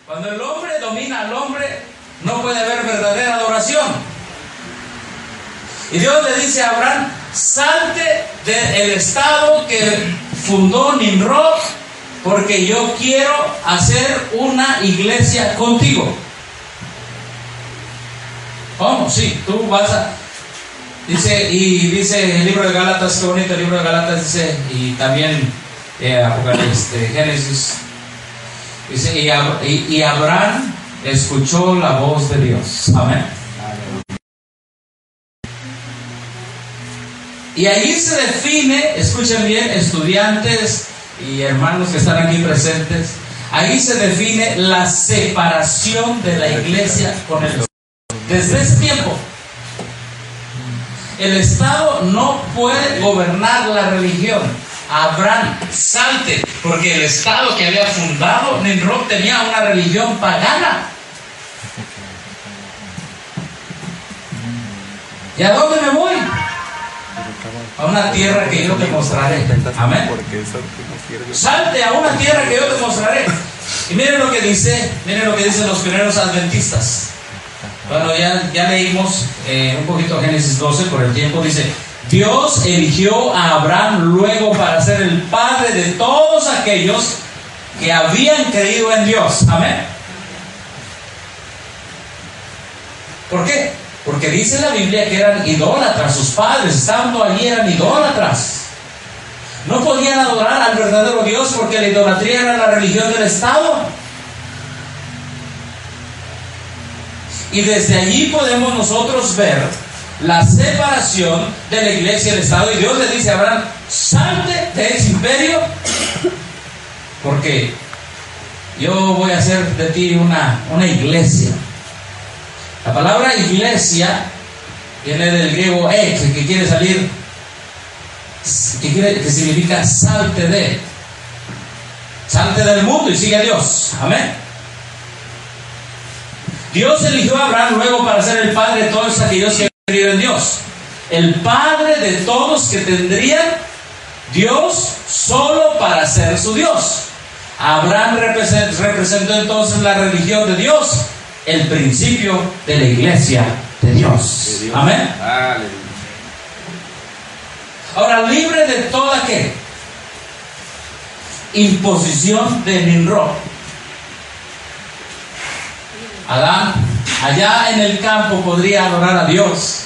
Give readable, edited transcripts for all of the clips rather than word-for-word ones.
Cuando el hombre domina al hombre, no puede haber verdadera adoración. Y Dios le dice a Abraham: salte del estado que fundó Nimrod, porque yo quiero hacer una iglesia contigo. ¿Cómo? Sí, tú vas a... Dice el libro de Gálatas, qué bonito el libro de Gálatas, dice, y también Génesis, dice, y Abraham escuchó la voz de Dios. Amén. Y allí se define, escuchen bien, estudiantes y hermanos que están aquí presentes, ahí se define la separación de la iglesia con el Estado. Desde ese tiempo, el Estado no puede gobernar la religión. Abraham, salte, porque el Estado que había fundado Nimrod tenía una religión pagana. ¿Y a dónde me voy? A una tierra que yo te mostraré. Amén. Salte a una tierra que yo te mostraré. Y miren lo que dicen los primeros adventistas. Bueno, ya leímos un poquito Génesis 12 por el tiempo. Dice: Dios eligió a Abraham luego para ser el padre de todos aquellos que habían creído en Dios. Amén. ¿Por qué? Porque dice la Biblia que eran idólatras. Sus padres, estando allí, eran idólatras. No podían adorar al verdadero Dios porque la idolatría era la religión del Estado. Y desde allí podemos nosotros ver la separación de la iglesia y el Estado. Y Dios le dice a Abraham: salte de ese imperio, porque yo voy a hacer de ti una iglesia. La palabra iglesia viene del griego ek, que quiere salir, que significa salte del mundo y sigue a Dios. Amén. Dios eligió a Abraham luego para ser el padre de todos aquellos que han creído en Dios. El padre de todos que tendrían Dios solo para ser su Dios. Abraham representó entonces la religión de Dios, el principio de la iglesia de Dios. Amén. Ahora, libre de toda ¿qué? Imposición de Nimrod. Adán, allá en el campo, podría adorar a Dios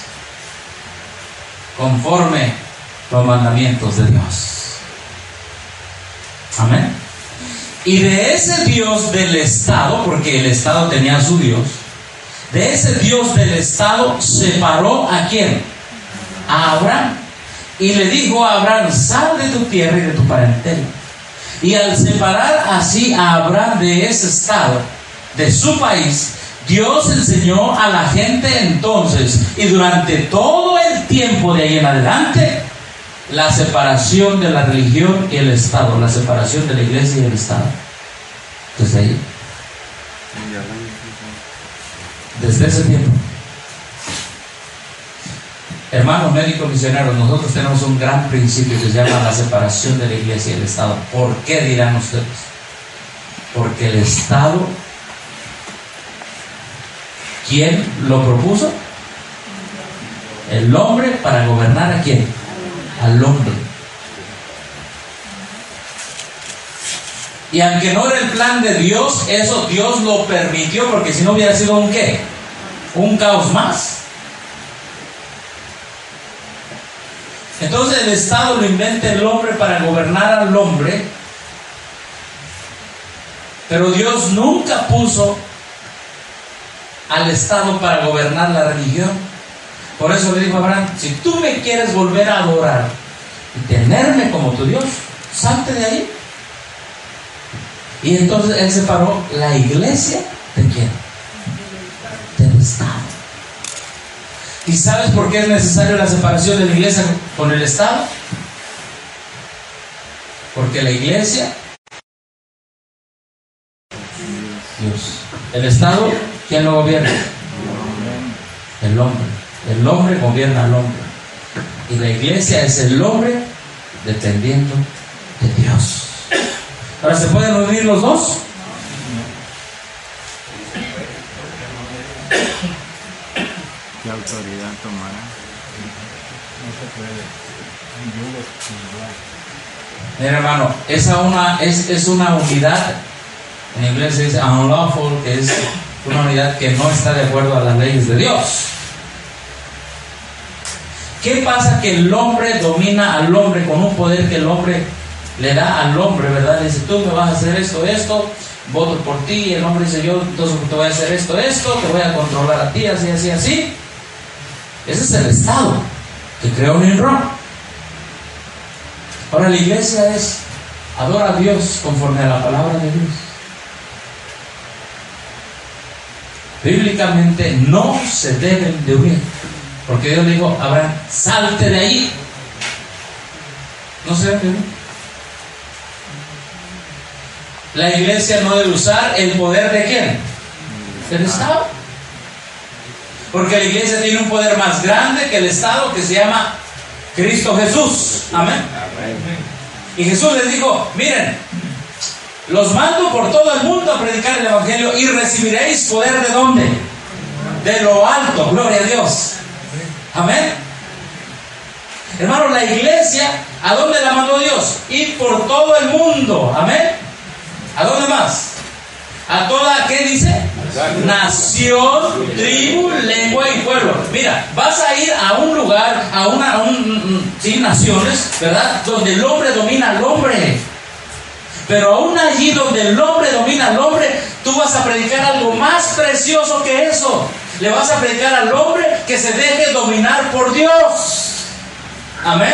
conforme los mandamientos de Dios. Amén. Y de ese Dios del Estado, porque el Estado tenía a su Dios, de ese Dios del Estado separó ¿a quién? A Abraham. Y le dijo a Abraham: sal de tu tierra y de tu parentela. Y al separar así a Abraham de ese Estado, de su país, Dios enseñó a la gente entonces, y durante todo el tiempo de ahí en adelante, la separación de la religión y el Estado, la separación de la iglesia y el Estado. Desde ahí, desde ese tiempo. Hermanos médicos misioneros, nosotros tenemos un gran principio que se llama la separación de la iglesia y el Estado. ¿Por qué, dirán ustedes? Porque el Estado, ¿quién lo propuso? El hombre, para gobernar ¿a quién? Al hombre. Y aunque no era el plan de Dios, eso Dios lo permitió, porque si no hubiera sido un ¿qué? Un caos más. Entonces el Estado lo inventa el hombre para gobernar al hombre, pero Dios nunca puso al Estado para gobernar la religión. Por eso le dijo a Abraham: si tú me quieres volver a adorar y tenerme como tu Dios, salte de ahí. Y entonces él separó la iglesia ¿de quién? Del Estado. ¿Y sabes por qué es necesaria la separación de la iglesia con el Estado? Porque la iglesia, Dios. El Estado, ¿quién lo gobierna? El hombre. El hombre gobierna al hombre. Y la iglesia es el hombre dependiendo de Dios. Ahora, ¿se pueden unir los dos? autoridad tomará. No se puede. Un yugo igual. Mira, hermano, es una unidad, en inglés se dice unlawful, que es una unidad que no está de acuerdo a las leyes de Dios. ¿Qué pasa? Que el hombre domina al hombre con un poder que el hombre le da al hombre, ¿verdad? Le dice, tú me vas a hacer esto, voto por ti. Y el hombre dice, yo entonces te voy a hacer esto, te voy a controlar a ti, así. Ese es el Estado que creó Nimrod. Ahora la iglesia adora a Dios conforme a la palabra de Dios. Bíblicamente no se deben de huir, porque Dios le dijo a Abraham, salte de ahí. No se deben de huir. La iglesia no debe usar el poder de ¿quién? Del Estado. Porque la iglesia tiene un poder más grande que el Estado, que se llama Cristo Jesús. Amén. Y Jesús les dijo, miren, los mando por todo el mundo a predicar el evangelio y recibiréis poder ¿de dónde? De lo alto, gloria a Dios. Amén. Hermano, la iglesia, ¿a dónde la mandó Dios? Ir por todo el mundo. Amén. ¿A dónde más? A toda, ¿qué dice? Nación, tribu, lengua y pueblo. Mira, vas a ir a un lugar, sí, naciones, ¿verdad? Donde el hombre domina al hombre. Pero aún allí donde el hombre domina al hombre, tú vas a predicar algo más precioso que eso. Le vas a predicar al hombre que se deje dominar por Dios. Amén.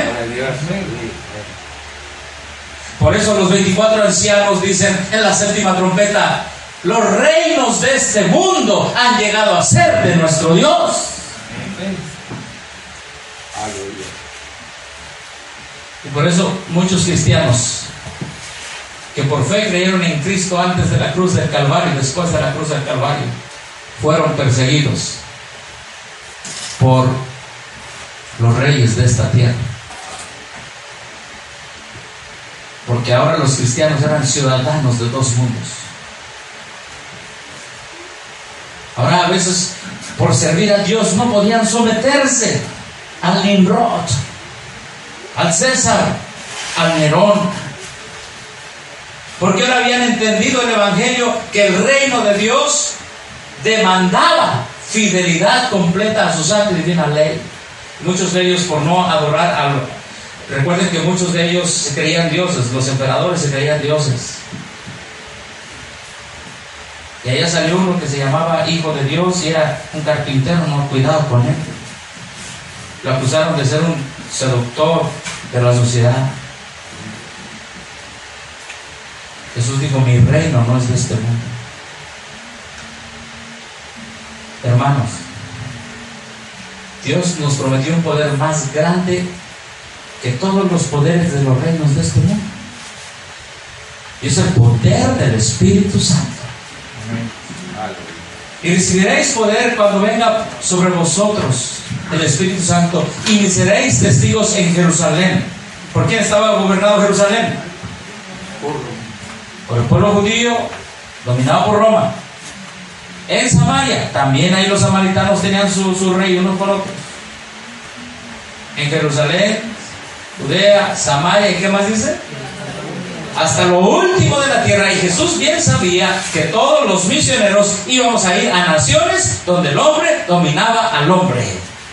Por eso los 24 ancianos dicen en la séptima trompeta, los reinos de este mundo han llegado a ser de nuestro Dios. Y por eso muchos cristianos que por fe creyeron en Cristo antes de la cruz del Calvario y después de la cruz del Calvario, fueron perseguidos por los reyes de esta tierra. Porque ahora los cristianos eran ciudadanos de dos mundos. Ahora a veces por servir a Dios no podían someterse al Nimrod, al César, al Nerón, porque ahora habían entendido el Evangelio que el reino de Dios demandaba fidelidad completa a su santa y divina ley. Muchos de ellos por no adorar a recuerden que muchos de ellos se creían dioses, los emperadores se creían dioses. Y allá salió uno que se llamaba hijo de Dios y era un carpintero, no, cuidado con él. Lo acusaron de ser un seductor de la sociedad. Jesús dijo, mi reino no es de este mundo. Hermanos, Dios nos prometió un poder más grande que todos los poderes de los reinos de este mundo. Y es el poder del Espíritu Santo. Y recibiréis poder cuando venga sobre vosotros el Espíritu Santo, y me seréis testigos en Jerusalén. ¿Por quién estaba gobernado Jerusalén? Por el pueblo judío, dominado por Roma. En Samaria, también ahí los samaritanos tenían su rey unos por otros. En Jerusalén, Judea, Samaria, ¿y qué más dice? Hasta lo último de la tierra. Y Jesús bien sabía que todos los misioneros íbamos a ir a naciones donde el hombre dominaba al hombre.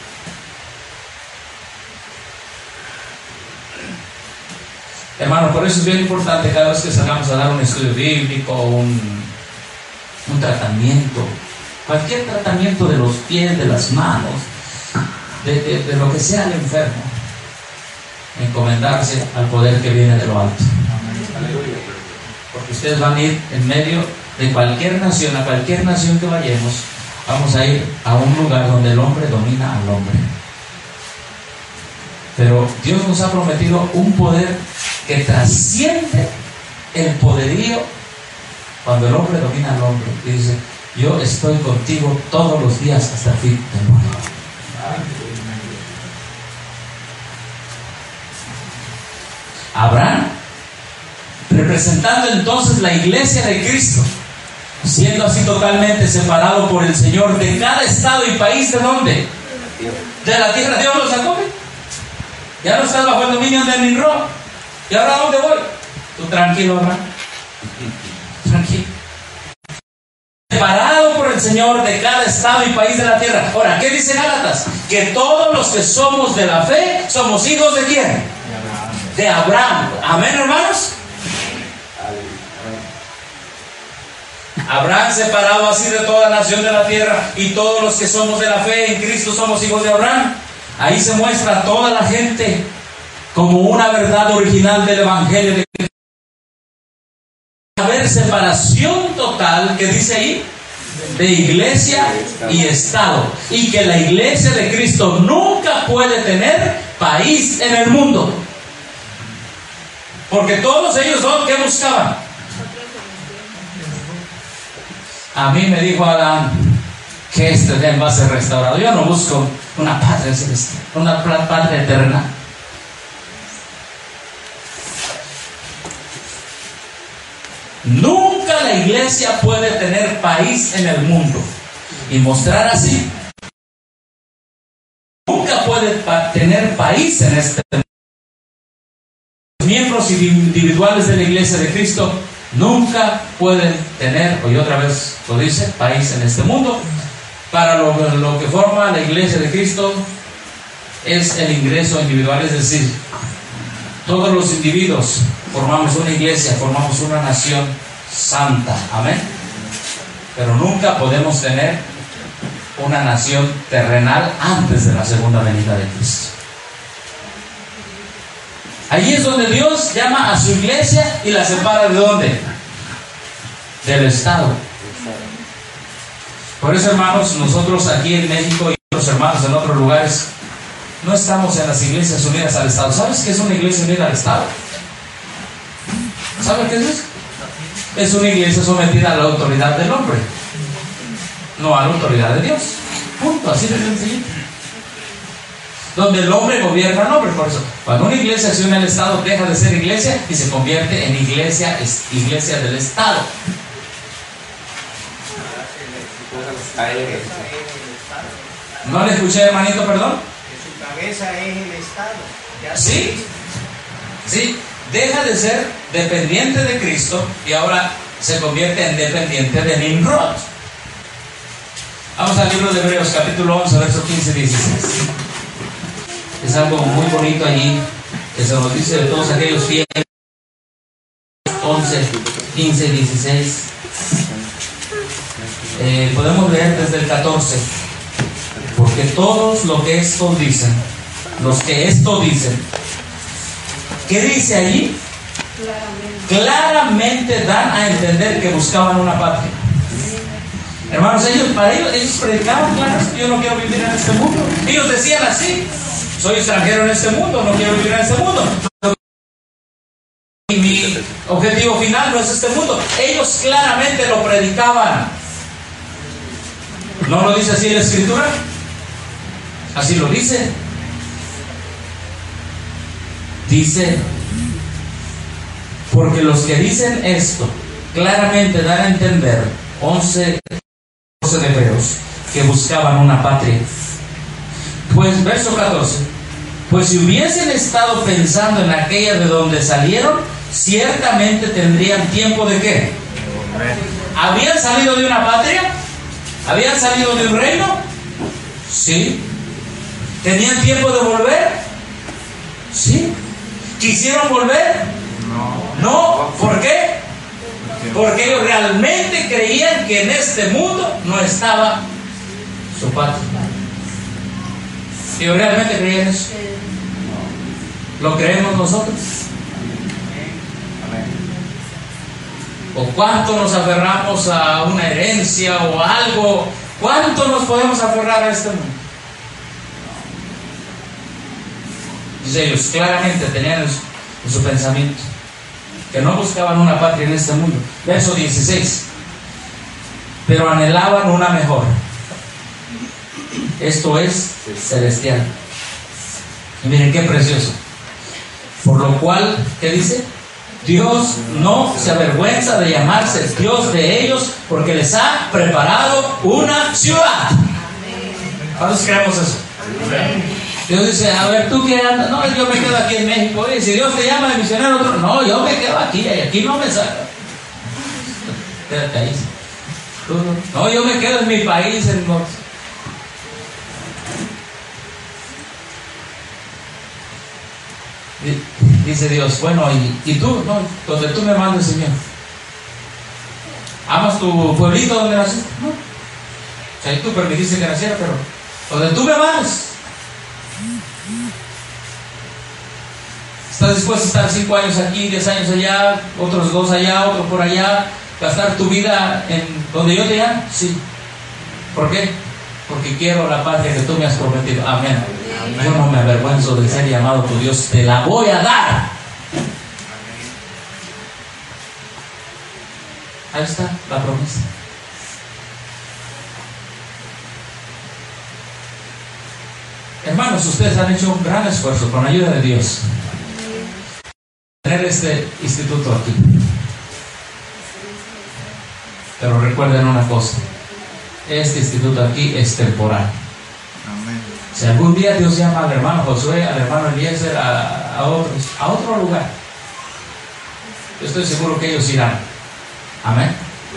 Hermano, por eso es bien importante cada vez que salgamos a dar un estudio bíblico, un tratamiento, cualquier tratamiento de los pies, de las manos, de lo que sea el enfermo, encomendarse al poder que viene de lo alto. Porque ustedes van a ir en medio de cualquier nación, a cualquier nación que vayamos, vamos a ir a un lugar donde el hombre domina al hombre. Pero Dios nos ha prometido un poder que trasciende el poderío cuando el hombre domina al hombre. Y dice, yo estoy contigo todos los días hasta el fin del mundo. Abraham, representando entonces la iglesia de Cristo, siendo así totalmente separado por el Señor de cada estado y país, ¿de dónde? De la tierra Dios lo sacó. Ya no estás bajo el dominio de Nimrod. ¿Y ahora a dónde voy? Tú tranquilo, Abraham. Tranquilo. Separado por el Señor de cada estado y país de la tierra. Ahora, ¿qué dice Gálatas? Que todos los que somos de la fe somos hijos de ¿quién? De Abraham. Amén, hermanos. Abraham separado así de toda nación de la tierra, y todos los que somos de la fe en Cristo somos hijos de Abraham. Ahí se muestra a toda la gente como una verdad original del Evangelio de Cristo. Haber separación total, que dice ahí, de iglesia y Estado, y que la iglesia de Cristo nunca puede tener país en el mundo, porque todos ellos son que buscaban. A mí me dijo Adán que este Edén va a ser restaurado. Yo no busco una patria celestial, una patria eterna. Nunca la iglesia puede tener país en el mundo y mostrar así. Nunca puede tener país en este mundo. Los miembros individuales de la iglesia de Cristo nunca pueden tener, y otra vez lo dice, país en este mundo. Para lo que forma la iglesia de Cristo es el ingreso individual, es decir, todos los individuos formamos una iglesia, formamos una nación santa, amén. Pero nunca podemos tener una nación terrenal antes de la segunda venida de Cristo. Allí es donde Dios llama a su iglesia y la separa ¿de dónde? Del Estado. Por eso, hermanos, nosotros aquí en México y otros hermanos en otros lugares no estamos en las iglesias unidas al Estado. ¿Sabes qué es una iglesia unida al Estado? ¿Sabes qué es eso? Es una iglesia sometida a la autoridad del hombre, no a la autoridad de Dios. Punto, así de sencillo. Donde el hombre gobierna al hombre. Por eso, cuando una iglesia se une al Estado, deja de ser iglesia y se convierte en iglesia del Estado. ¿No le escuché, hermanito, perdón? Que su cabeza es el Estado. Sí, sí, deja de ser dependiente de Cristo y ahora se convierte en dependiente de Nimrod. Vamos al libro de Hebreos, capítulo 11, versos 15 y 16. Es algo muy bonito allí, que se nos dice de todos aquellos fieles. 11, 15 y 16. Podemos leer desde el 14. Porque todos los que esto dicen, ¿qué dice allí? Claramente dan a entender que buscaban una patria. Hermanos, ellos predicaban, claro, yo no quiero vivir en este mundo. Ellos decían así: soy extranjero en este mundo, no quiero vivir en este mundo. Y mi objetivo final no es este mundo. Ellos claramente lo predicaban. ¿No lo dice así la Escritura? Así lo dice. Dice, porque los que dicen esto claramente dan a entender, 11 de Hebreos, que buscaban una patria. Pues, verso 14, pues si hubiesen estado pensando en aquella de donde salieron, ciertamente tendrían tiempo de ¿qué? ¿Habían salido de una patria? ¿Habían salido de un reino? Sí. ¿Tenían tiempo de volver? Sí. ¿Quisieron volver? No. ¿Por qué? Porque ellos realmente creían que en este mundo no estaba su patria. ¿Ellos realmente creían eso? ¿Lo creemos nosotros? ¿O cuánto nos aferramos a una herencia o a algo? ¿Cuánto nos podemos aferrar a este mundo? Dice, ellos claramente tenían en su pensamiento que no buscaban una patria en este mundo. Verso 16. Pero anhelaban una mejor. Esto es celestial. Y miren qué precioso. Por lo cual, ¿qué dice? Dios no se avergüenza de llamarse Dios de ellos, porque les ha preparado una ciudad. ¿Cuántos creemos eso? Dios dice, a ver, ¿tú qué andas? No, yo me quedo aquí en México. Oye, si Dios te llama de misionero, otro, no, yo me quedo aquí, y aquí no me saca. Quédate ahí. Tú no, yo me quedo en mi país, hermoso. Dice Dios, bueno, ¿y tú? No, donde tú me mandes, Señor. ¿Amas tu pueblito donde naciste? No. O sea, tú permitiste que naciera, pero donde tú me mandes. ¿Estás dispuesto a estar 5 años aquí, 10 años allá, otros 2 allá, otro por allá, gastar tu vida en donde yo te llamo? Sí. ¿Por qué? Porque quiero la patria que tú me has prometido. Amén. Amén. Yo no me avergüenzo de ser llamado tu Dios, te la voy a dar. Ahí está la promesa. Hermanos, ustedes han hecho un gran esfuerzo con la ayuda de Dios tener este instituto aquí. Pero recuerden una cosa, este instituto aquí es temporal. Amén. Si algún día Dios llama al hermano Josué, al hermano Eliezer, a otros, a otro lugar, yo estoy seguro que ellos irán. Amén.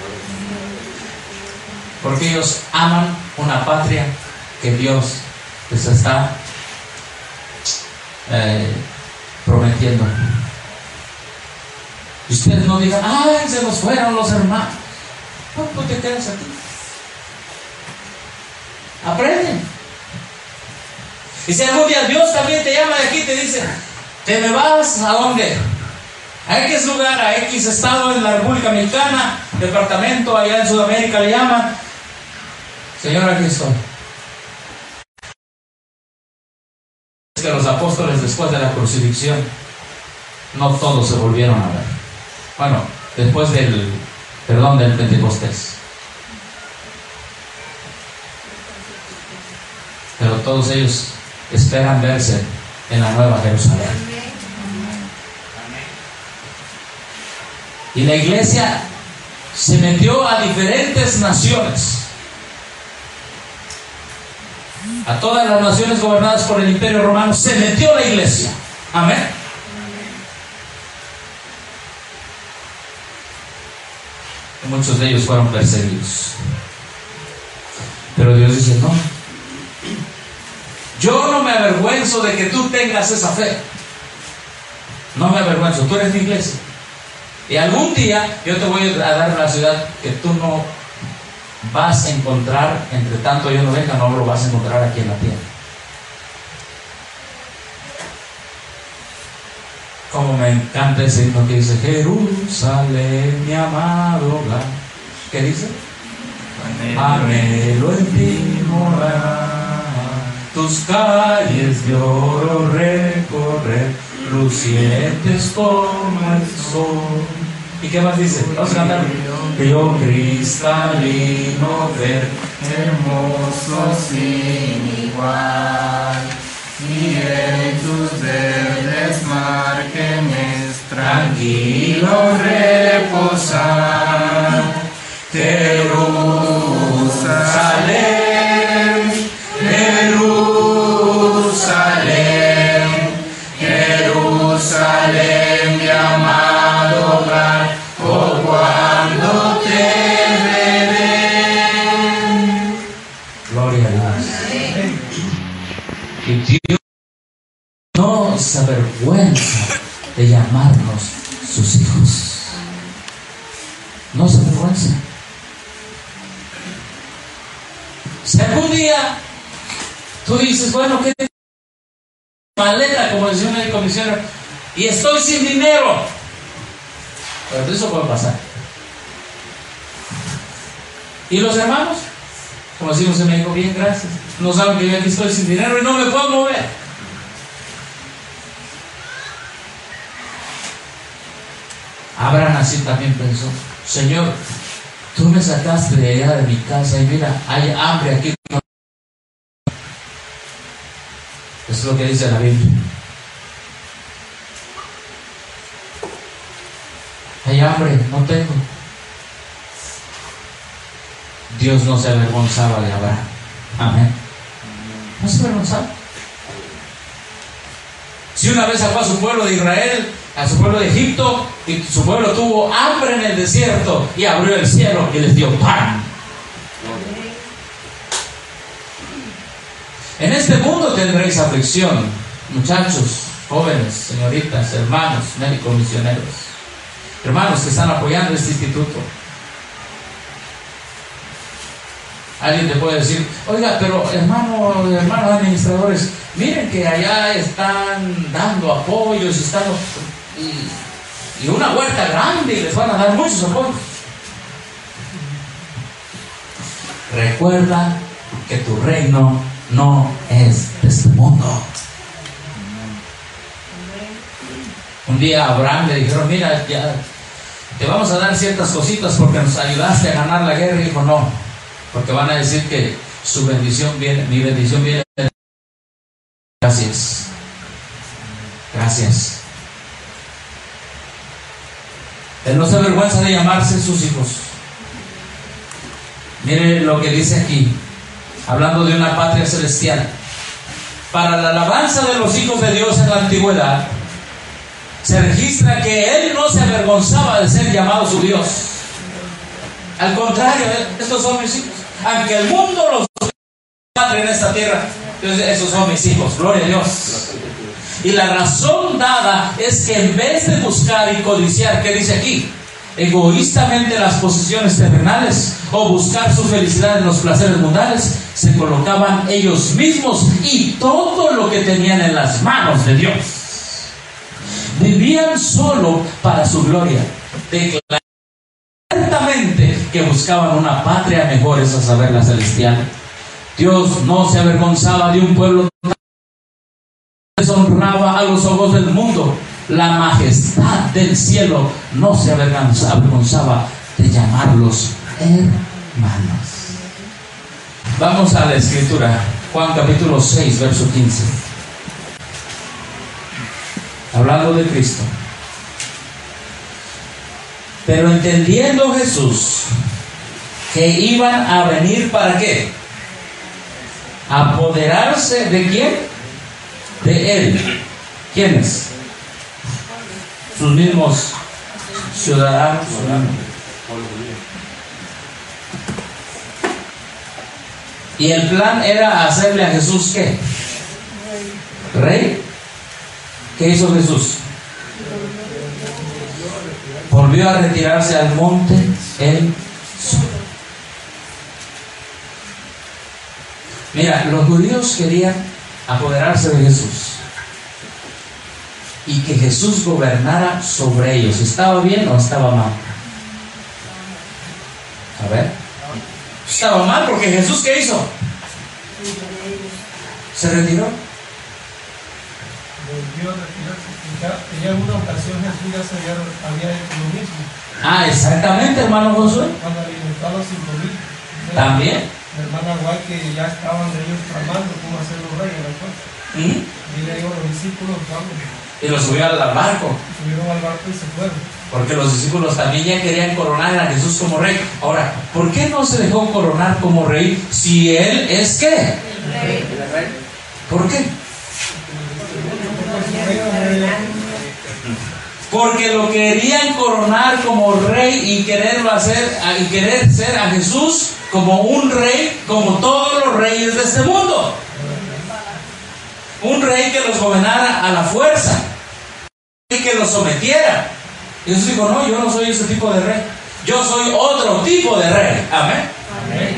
Porque ellos aman una patria que Dios les está prometiendo. Y ustedes no digan, ay, se nos fueron los hermanos. No te quedas aquí. Aprenden. Y si algún día Dios también te llama de aquí, te dice, ¿te me vas a dónde? A X lugar, a X estado en la República Mexicana, departamento allá en Sudamérica le llaman. Señor, aquí estoy. Es que los apóstoles después de la crucifixión, no todos se volvieron a ver. Bueno, después del Pentecostés. Pero todos ellos esperan verse en la Nueva Jerusalén. Y la iglesia se metió a diferentes naciones. A todas las naciones gobernadas por el Imperio Romano se metió la iglesia. Amén. Y muchos de ellos fueron perseguidos. Pero Dios dice, no. Yo no me avergüenzo de que tú tengas esa fe. No me avergüenzo, tú eres mi iglesia. Y algún día yo te voy a dar una ciudad que tú no vas a encontrar, entre tanto yo no venga, no lo vas a encontrar aquí en la tierra. Como me encanta ese himno que dice, Jerusalén, mi amado hogar. ¿Qué dice? Anhelo en ti morar, tus calles de oro recorrer, lucientes como el sol. ¿Y qué más dice? Vamos a cantar. Río cristalino ver, hermoso sin igual, y en tus verdes márgenes tranquilo reposar. Jerusalén, Jerusalén, Jerusalén, mi amado hogar, oh, cuando te veré. Gloria a Dios. Y Dios no se avergüenza de llamarnos sus hijos. No se avergüenza. Si algún día tú dices, bueno, ¿qué te maleta, como decía una comisionera, y estoy sin dinero? Pero eso puede pasar. ¿Y los hermanos? Como decimos en México, bien, gracias. No saben que yo aquí estoy sin dinero y no me puedo mover. Abraham así también pensó, Señor, tú me sacaste de allá de mi casa y mira, hay hambre aquí. Eso es lo que dice la Biblia. Hay hambre, no tengo. Dios no se avergonzaba de Abraham. Amén. No se avergonzaba. Si una vez sacó a su pueblo de Israel, a su pueblo de Egipto, y su pueblo tuvo hambre en el desierto, y abrió el cielo y les dio pan. En este mundo tendréis aflicción, muchachos, jóvenes, señoritas, hermanos, médicos, misioneros, hermanos que están apoyando este instituto. Alguien te puede decir, oiga, pero hermanos administradores, miren que allá están dando apoyos y una huerta grande y les van a dar muchos apoyos. Recuerda que tu reino no es de este mundo. Un día a Abraham le dijeron, mira, ya te vamos a dar ciertas cositas porque nos ayudaste a ganar la guerra. Y dijo, no, porque van a decir que su bendición viene, mi bendición viene. Gracias. Gracias. Él no se avergüenza de llamarse sus hijos. Mire lo que dice aquí, hablando de una patria celestial. Para la alabanza de los hijos de Dios en la antigüedad, se registra que Él no se avergonzaba de ser llamado su Dios. Al contrario, estos son mis hijos. Aunque el mundo los patria en esta tierra, entonces esos son mis hijos, gloria a Dios. Y la razón dada es que en vez de buscar y codiciar, ¿qué dice aquí? Egoístamente las posesiones terrenales o buscar su felicidad en los placeres mundanos, se colocaban ellos mismos y todo lo que tenían en las manos de Dios. Vivían solo para su gloria, declaraban ciertamente que buscaban una patria mejor, es a saber, la celestial. Dios no se avergonzaba de un pueblo que deshonraba a los ojos del mundo. La majestad del cielo no se avergonzaba de llamarlos hermanos. Vamos a la escritura, Juan capítulo 6, verso 15. Hablando de Cristo. Pero entendiendo Jesús que iban a venir ¿para qué? Apoderarse de ¿quién? De Él. ¿Quiénes? Sus mismos ciudadanos. Y el plan era hacerle a Jesús ¿qué? Rey. ¿Qué hizo Jesús? Volvió a retirarse al monte él solo. Mira, los judíos querían apoderarse de Jesús y que Jesús gobernara sobre ellos. ¿Estaba bien o estaba mal? A ver. Estaba mal porque Jesús ¿qué hizo? Se retiró. Volvió a retirarse. Ya en una ocasión Jesús ya se había hecho lo mismo. Ah, exactamente, hermano Josué. Cuando alimentó a los 5,000. También. La hermana Guay, que ya estaban ellos tramando cómo hacer los reyes, ¿no? Y le dijo a los discípulos, vamos. Y lo subió al barco. Subieron al barco y se fueron. Porque los discípulos también ya querían coronar a Jesús como rey. Ahora, ¿por qué no se dejó coronar como rey si Él es qué? Rey. ¿Por qué? Porque lo querían coronar como rey y quererlo hacer y querer ser a Jesús como un rey, como todos los reyes de este mundo. Un rey que los gobernara a la fuerza y que los sometiera. Y Jesús dijo, no, yo no soy ese tipo de rey, yo soy otro tipo de rey. Amén. Amén.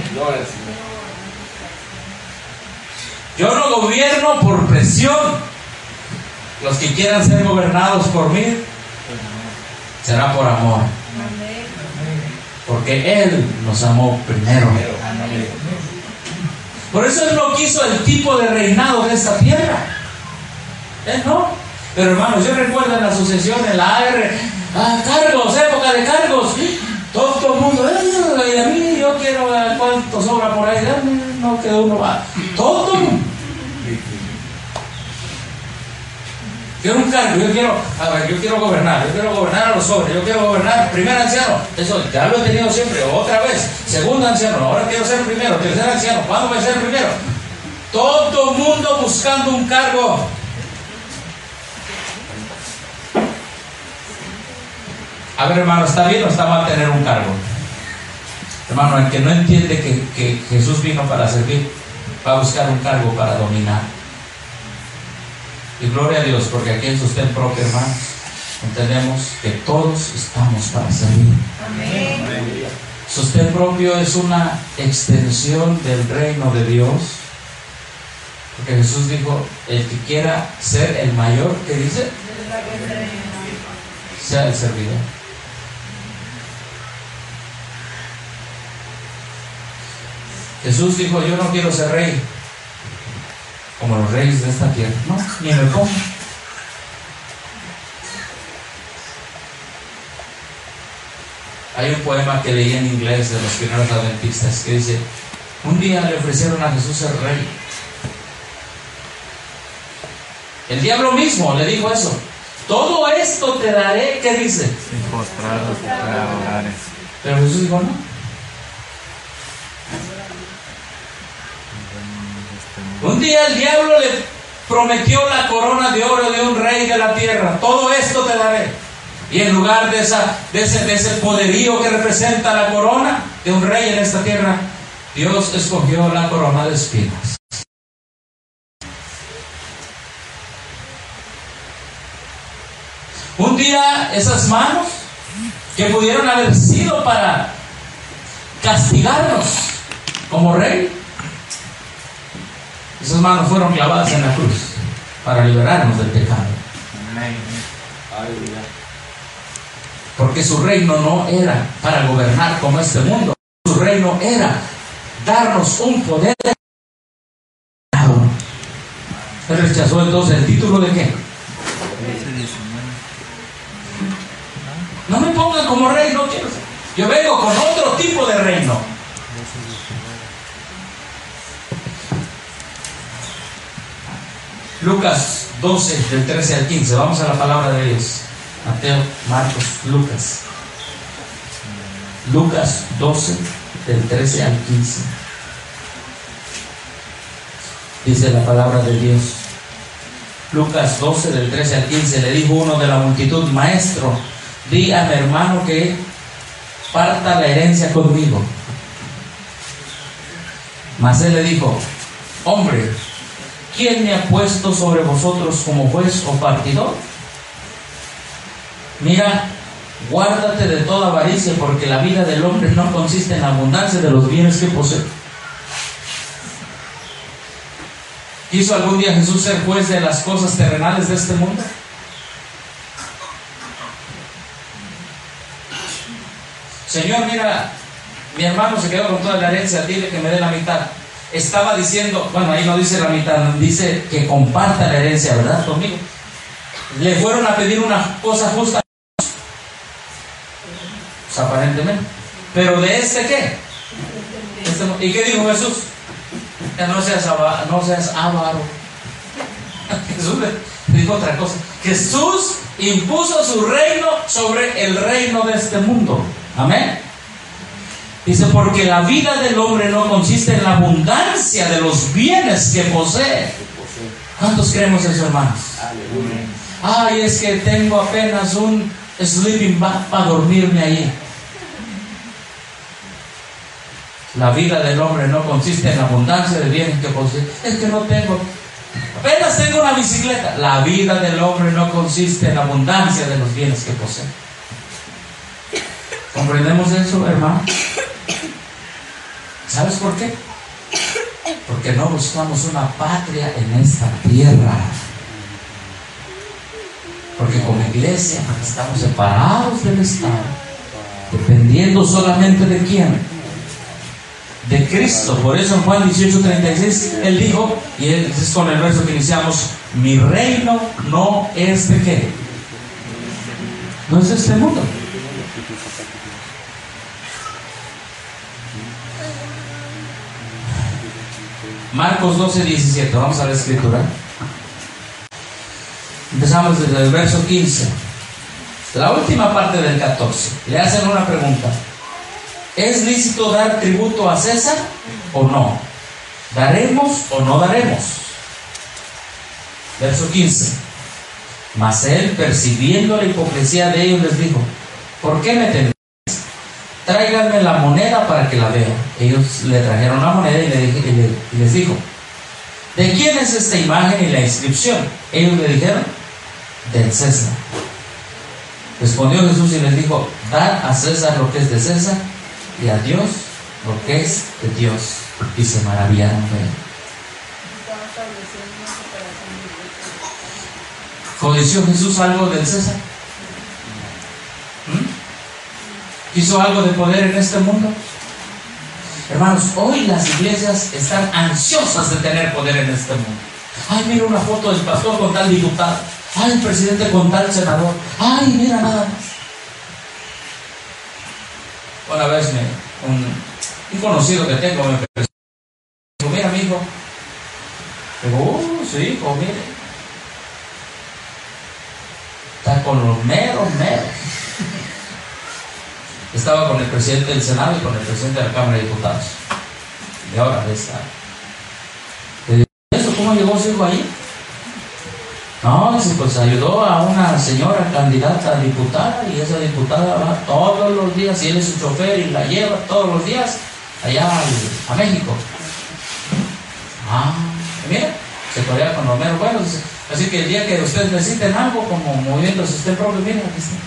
Yo no gobierno por presión. Los que quieran ser gobernados por mí, será por amor. Porque Él nos amó primero. Por eso Él no quiso el tipo de reinado de esta tierra. Él no. Pero hermanos, yo recuerdo en la asociación, en la AR, cargos, época de cargos. Todo el mundo, y a mí yo quiero cuánto sobra por ahí, no que uno va. Todo el mundo. Quiero un cargo, yo quiero gobernar a los jóvenes, yo quiero gobernar primer anciano, eso ya lo he tenido siempre, otra vez, segundo anciano, ahora quiero ser primero, tercer anciano, ¿cuándo voy a ser primero? Todo mundo buscando un cargo. A ver, hermano, ¿está bien o está mal tener un cargo? Hermano, el que no entiende que Jesús vino para servir, va a buscar un cargo para dominar. Y gloria a Dios, porque aquí en sostén propio, hermanos, entendemos que todos estamos para servir. Amén. Sostén propio es una extensión del reino de Dios. Porque Jesús dijo, el que quiera ser el mayor, ¿qué dice? Sea el servidor. Jesús dijo, yo no quiero ser rey como los reyes de esta tierra. No, ni me pongo. Hay un poema que leí en inglés de los primeros adventistas que dice, un día le ofrecieron a Jesús ser rey. El diablo mismo le dijo eso. Todo esto te daré, ¿qué dice? Sin postrados te adorares. Pero Jesús dijo, no. Un día el diablo le prometió la corona de oro de un rey de la tierra. Todo esto te daré. Y en lugar de ese poderío que representa la corona de un rey en esta tierra, Dios escogió la corona de espinas. Un día esas manos que pudieron haber sido para castigarnos como rey, esas manos fueron clavadas en la cruz para liberarnos del pecado. Porque su reino no era para gobernar como este mundo. Su reino era darnos un poder. Él rechazó entonces el título de qué. No me pongan como rey, no quiero ser. Yo vengo con otro tipo de reino. Lucas 12, del 13 al 15. Vamos a la palabra de Dios. Mateo, Marcos, Lucas. Lucas 12, del 13 al 15. Dice la palabra de Dios. Lucas 12, del 13 al 15. Le dijo uno de la multitud, maestro, di a mi hermano que parta la herencia conmigo. Mas él le dijo, hombre, ¿quién me ha puesto sobre vosotros como juez o partidor? Mira, guárdate de toda avaricia, porque la vida del hombre no consiste en la abundancia de los bienes que posee. ¿Quiso algún día Jesús ser juez de las cosas terrenales de este mundo? Señor, mira, mi hermano se quedó con toda la herencia, dile que me dé la mitad. Estaba diciendo, bueno, ahí no dice la mitad, dice que comparta la herencia, ¿verdad? Conmigo. Le fueron a pedir una cosa justa, pues, aparentemente. Pero de este qué? ¿Y qué dijo Jesús? Que no seas avaro. Jesús le dijo otra cosa. Jesús impuso su reino sobre el reino de este mundo. Amén. Dice, porque la vida del hombre no consiste en la abundancia de los bienes que posee. ¿Cuántos creemos eso, hermanos? Ay, es que tengo apenas un sleeping bag para dormirme ahí. La vida del hombre no consiste en la abundancia de bienes que posee. Es que no tengo, apenas tengo una bicicleta. La vida del hombre no consiste en la abundancia de los bienes que posee. ¿Comprendemos eso, hermano? ¿Sabes por qué? Porque no buscamos una patria en esta tierra. Porque como iglesia estamos separados del Estado, dependiendo solamente de quién, de Cristo. Por eso en Juan 18:36 él dijo, y es con el verso que iniciamos, mi reino no es de qué, no es de este mundo. Marcos 12:17, vamos a la escritura. Empezamos desde el verso 15, la última parte del 14. Le hacen una pregunta: ¿es lícito dar tributo a César o no? ¿daremos o no daremos? Verso 15. Mas él, percibiendo la hipocresía de ellos, les dijo: ¿por qué me tentáis? Tráiganme la moneda para que la vea. Ellos le trajeron la moneda y les dijo: ¿de quién es esta imagen y la inscripción? Ellos le dijeron: del César. Respondió Jesús y les dijo: dad a César lo que es de César y a Dios lo que es de Dios. Y se maravillaron de él. ¿Codició Jesús algo del César? ¿Quiso algo de poder en este mundo? Hermanos, hoy las iglesias están ansiosas de tener poder en este mundo. Ay, mira una foto del pastor con tal diputado. Ay, el presidente con tal senador. Ay, mira nada más. Una vez un conocido que tengo me dijo: mira, amigo. Digo: sí, hijo, mire. Está con los meros. Estaba con el presidente del Senado y con el presidente de la Cámara de Diputados. Y ahora está. ¿Eso cómo llegó su hijo ahí? No, dice, pues ayudó a una señora candidata a diputada, y esa diputada va todos los días, y él es su chofer y la lleva todos los días allá a México. Mira, se corría con los meros buenos. Así que el día que ustedes necesiten algo, como movimiento de sistema propio, miren, aquí está.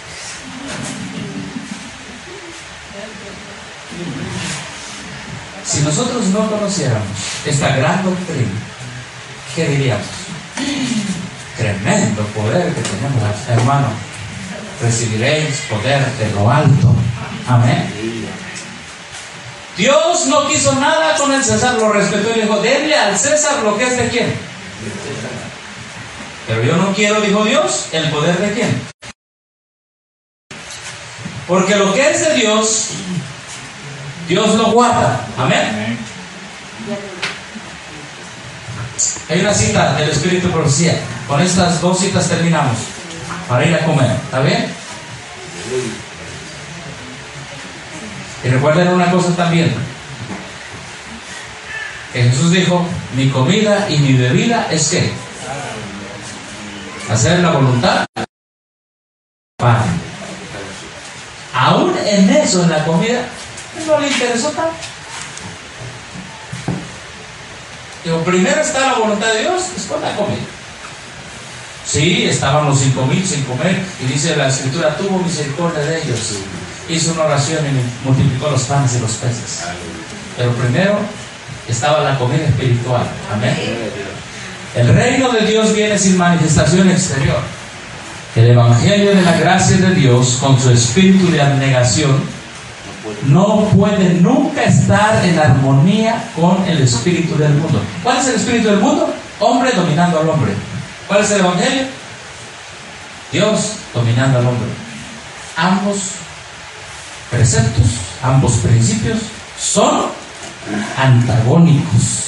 Si nosotros no conociéramos esta gran doctrina, ¿qué diríamos? Tremendo poder que tenemos, hermano. Recibiréis poder de lo alto. Amén. Dios no quiso nada con el César, lo respetó y le dijo: denle al César lo que es de quién. Pero yo no quiero, dijo Dios, el poder de quién. Porque lo que es de Dios, Dios lo guarda. Amén. Hay una cita del Espíritu de Profecía. Con estas dos citas terminamos para ir a comer. ¿Está bien? Y recuerden una cosa también, que Jesús dijo: mi comida y mi bebida es ¿qué? Hacer la voluntad del Padre. Aún en eso, en la comida, no le interesó tanto. Digo, primero está la voluntad de Dios, después la comida. Sí, estaban los 5,000 sin comer, y dice la Escritura: tuvo misericordia de ellos, hizo una oración y multiplicó los panes y los peces. Pero primero estaba la comida espiritual. Amén. El reino de Dios viene sin manifestación exterior. El evangelio de la gracia de Dios, con su espíritu de abnegación, no puede nunca estar en armonía con el espíritu del mundo. ¿Cuál es el espíritu del mundo? Hombre dominando al hombre. ¿Cuál es el evangelio? Dios dominando al hombre. Ambos preceptos, ambos principios son antagónicos.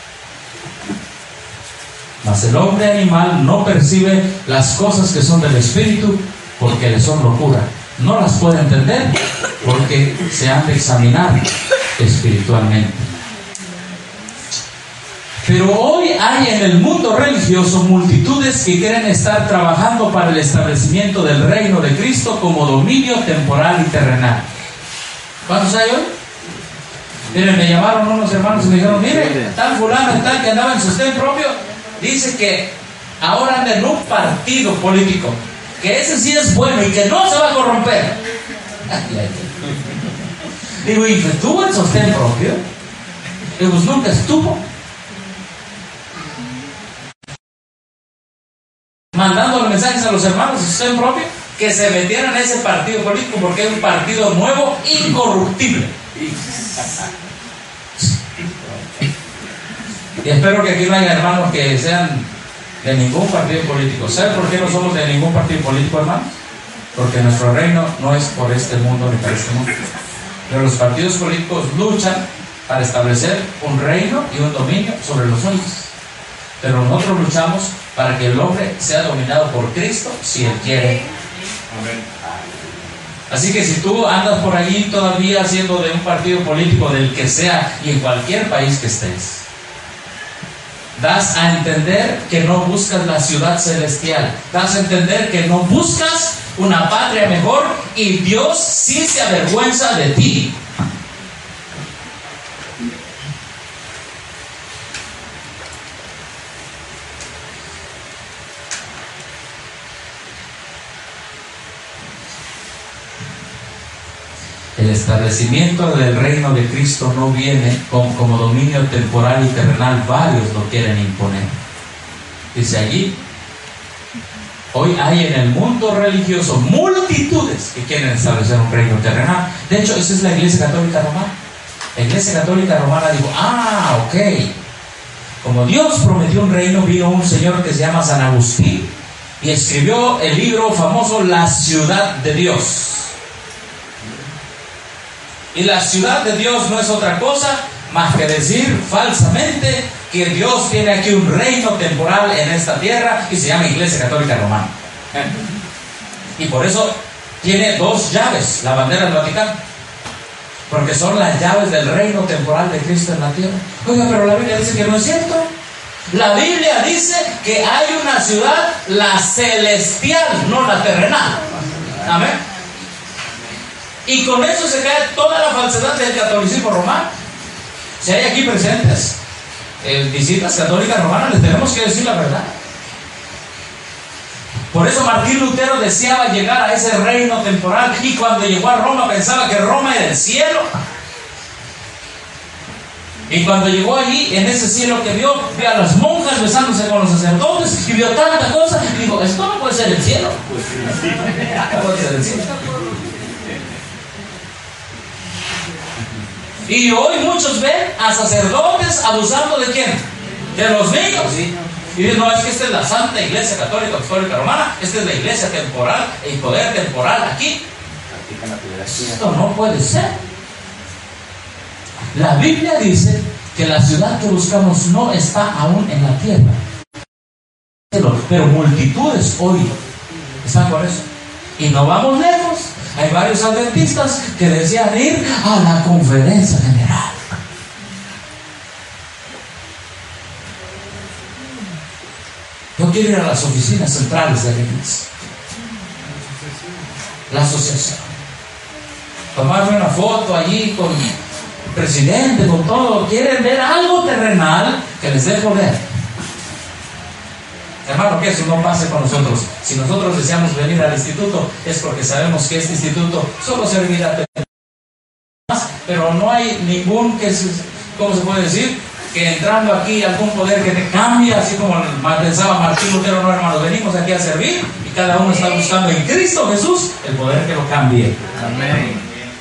Mas el hombre animal no percibe las cosas que son del espíritu, porque le son locura. No las puede entender porque se han de examinar espiritualmente. Pero hoy hay en el mundo religioso multitudes que quieren estar trabajando para el establecimiento del reino de Cristo como dominio temporal y terrenal. ¿Cuántos hay hoy? Miren, me llamaron unos hermanos y me dijeron: mire, tal fulano, tal que andaba en sostén propio, dice que ahora anda en un partido político, que ese sí es bueno y que no se va a corromper. Digo: ¿y estuvo en sostén propio? Digo: pues nunca estuvo. Mandando los mensajes a los hermanos de sostén propio que se metieran en ese partido político, porque es un partido nuevo, incorruptible. Y espero que aquí no haya hermanos que sean de ningún partido político. ¿Saben por qué no somos de ningún partido político, hermanos? Porque nuestro reino no es por este mundo ni para este mundo. Pero los partidos políticos luchan para establecer un reino y un dominio sobre los hombres. Pero nosotros luchamos para que el hombre sea dominado por Cristo, si Él quiere. Así que si tú andas por ahí todavía siendo de un partido político, del que sea, y en cualquier país que estés, das a entender que no buscas la ciudad celestial, das a entender que no buscas una patria mejor, y Dios sí se avergüenza de ti. El establecimiento del reino de Cristo no viene como dominio temporal y terrenal. Varios lo quieren imponer. Dice allí, hoy hay en el mundo religioso multitudes que quieren establecer un reino terrenal. De hecho, esa es la Iglesia Católica Romana. La Iglesia Católica Romana dijo, ok, como Dios prometió un reino, vino un señor que se llama San Agustín y escribió el libro famoso La Ciudad de Dios. Y la ciudad de Dios no es otra cosa más que decir falsamente que Dios tiene aquí un reino temporal en esta tierra y se llama Iglesia Católica Romana. Y por eso tiene dos llaves, la bandera del Vaticano, porque son las llaves del reino temporal de Cristo en la tierra. Oiga, pero la Biblia dice que no es cierto. La Biblia dice que hay una ciudad, la celestial, no la terrenal. Amén. Y con eso se cae toda la falsedad del catolicismo romano. Si hay aquí presentes visitas católicas romanas, les tenemos que decir la verdad. Por eso Martín Lutero deseaba llegar a ese reino temporal, y cuando llegó a Roma pensaba que Roma era el cielo. Y cuando llegó allí, en ese cielo que vio a las monjas besándose con los sacerdotes, y vio tanta cosa, y dijo, esto no puede ser el cielo. No puede ser el cielo. Y hoy muchos ven a sacerdotes abusando ¿de quién? De los niños. Y dicen, no, es que esta es la Santa Iglesia Católica Apostólica Romana, esta es la iglesia temporal, el poder temporal aquí. Esto no puede ser. La Biblia dice que la ciudad que buscamos no está aún en la tierra, pero multitudes hoy están con eso. Y no vamos lejos. Hay varios adventistas que desean ir a la conferencia general. Yo quiero ir a las oficinas centrales de la iglesia, la asociación, tomarme una foto allí con el presidente, con todo. Quieren ver algo terrenal que les dé poder. Hermano, que eso no pase con nosotros. Si nosotros deseamos venir al instituto, es porque sabemos que este instituto solo servirá más, pero no hay ningún, ¿cómo se puede decir? Que entrando aquí algún poder que te cambie, así como pensaba Martín Lutero. No, hermanos, venimos aquí a servir, y cada uno está buscando en Cristo Jesús el poder que lo cambie. Amén.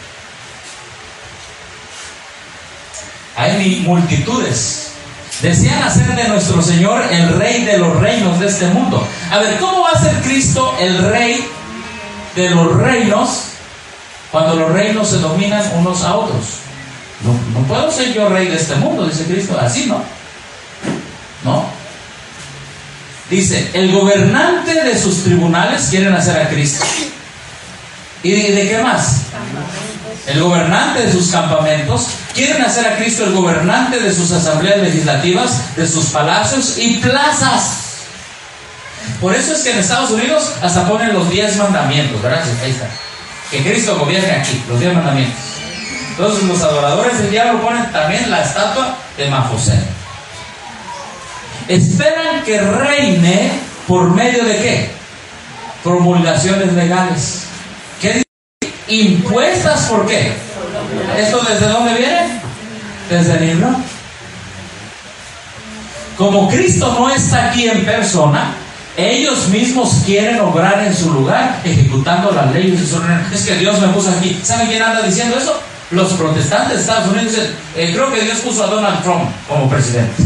Hay multitudes desean hacer de nuestro Señor el rey de los reinos de este mundo. A ver, ¿cómo va a ser Cristo el rey de los reinos cuando los reinos se dominan unos a otros? No puedo ser yo rey de este mundo, dice Cristo. Así no. Dice, el gobernante de sus tribunales quieren hacer a Cristo. ¿Y de qué más? El gobernante de sus campamentos quieren hacer a Cristo el gobernante de sus asambleas legislativas, de sus palacios y plazas. Por eso es que en Estados Unidos hasta ponen los 10 mandamientos, ¿verdad? Ahí está. Que Cristo gobierne aquí, los 10 mandamientos. Entonces los adoradores del diablo ponen también la estatua de Mafoset. Esperan que reine por medio de ¿qué? Promulgaciones legales. ¿Qué dice? Impuestas ¿por qué? ¿Esto desde dónde viene? Desde el libro. Como Cristo no está aquí en persona, ellos mismos quieren obrar en su lugar, ejecutando las leyes de su reino. Es que Dios me puso aquí. ¿Saben quién anda diciendo eso? Los protestantes de Estados Unidos dicen, creo que Dios puso a Donald Trump como presidente.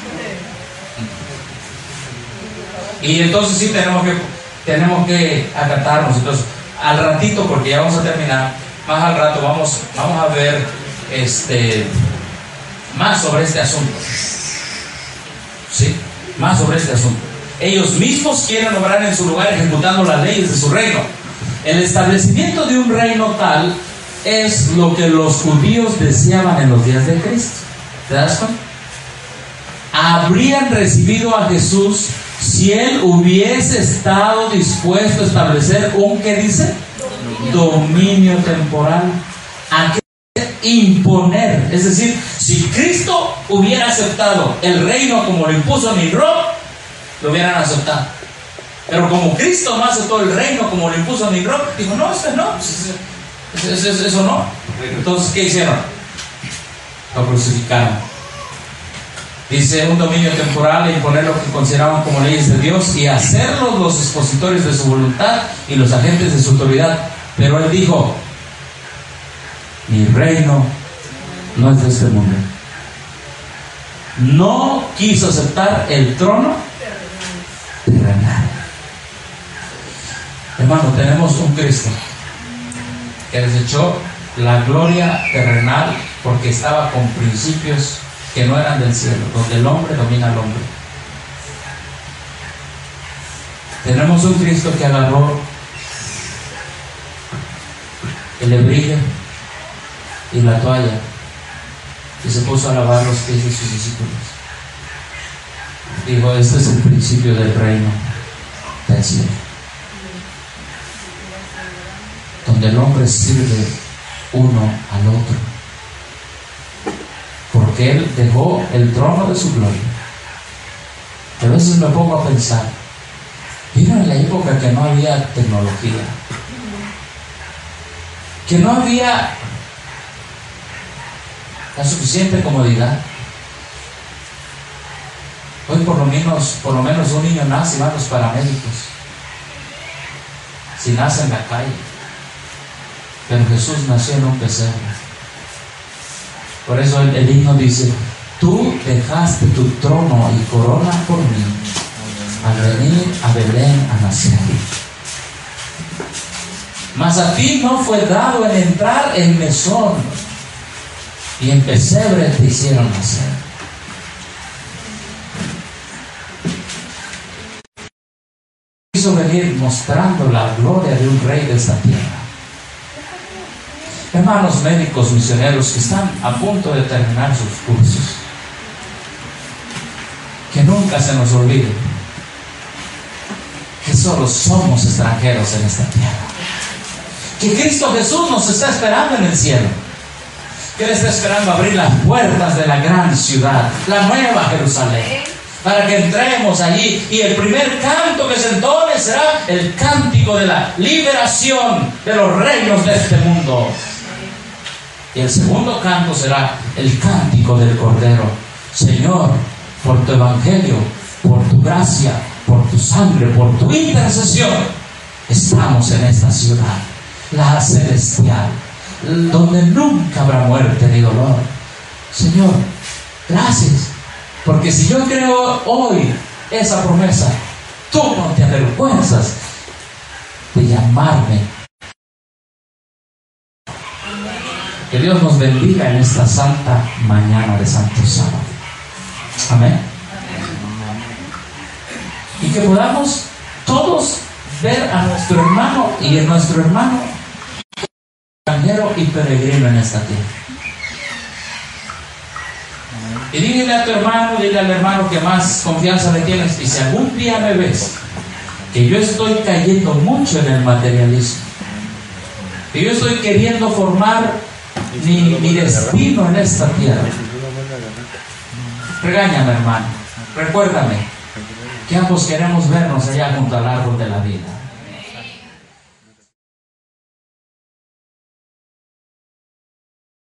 Y entonces sí tenemos que acatarnos. Entonces, al ratito, porque ya vamos a terminar, más al rato vamos a ver más sobre este asunto. ¿Sí? Más sobre este asunto. Ellos mismos quieren obrar en su lugar, ejecutando las leyes de su reino. El establecimiento de un reino tal es lo que los judíos deseaban en los días de Cristo. ¿Te das cuenta? Habrían recibido a Jesús si Él hubiese estado dispuesto a establecer un, ¿qué dice? Dominio temporal. ¿A qué? Imponer. Es decir, si Cristo hubiera aceptado el reino como lo impuso Nimrod, lo hubieran aceptado. Pero como Cristo no aceptó el reino como lo impuso Nimrod, dijo, no, eso no, eso no. Entonces, ¿qué hicieron? Lo crucificaron. Dice, un dominio temporal e imponer lo que consideraban como leyes de Dios y hacerlos los expositores de su voluntad y los agentes de su autoridad. Pero Él dijo, mi reino no es de este mundo. No quiso aceptar el trono terrenal. Hermano, tenemos un Cristo que desechó la gloria terrenal porque estaba con principios que no eran del cielo, donde el hombre domina al hombre. Tenemos un Cristo que agarró el hebrillo y la toalla y se puso a lavar los pies de sus discípulos. Dijo, este es el principio del reino del cielo, donde el hombre sirve uno al otro, porque Él dejó el trono de su gloria. A veces me pongo a pensar, mira, en la época que no había tecnología, que no había la suficiente comodidad. Hoy por lo menos un niño nace y va a los paramédicos, si nace en la calle. Pero Jesús nació en un pesebre. Por eso el himno dice, tú dejaste tu trono y corona por mí al venir a Belén a nacer. Mas a ti no fue dado el entrar en mesón, y en pesebre te hicieron nacer. Quiso venir mostrando la gloria de un rey de esta tierra. Hermanos médicos misioneros que están a punto de terminar sus cursos, que nunca se nos olvide que solo somos extranjeros en esta tierra, que Cristo Jesús nos está esperando en el cielo, que Él está esperando abrir las puertas de la gran ciudad, la nueva Jerusalén, para que entremos allí, y el primer canto que se entone será el cántico de la liberación de los reinos de este mundo. Y el segundo canto será el cántico del Cordero. Señor, por tu evangelio, por tu gracia, por tu sangre, por tu intercesión, estamos en esta ciudad, la celestial, donde nunca habrá muerte ni dolor. Señor, gracias, porque si yo creo hoy esa promesa, tú no te avergüenzas de llamarme. Que Dios nos bendiga en esta santa mañana de Santo Sábado. Amén. Y que podamos todos ver a nuestro hermano y a nuestro hermano extranjero y peregrino en esta tierra. Y dile a tu hermano, dile al hermano que más confianza le tienes, y si algún día me ves que yo estoy cayendo mucho en el materialismo, que yo estoy queriendo formar mi destino en esta tierra, regáñame, hermano, recuérdame que ambos queremos vernos allá junto al árbol de la vida.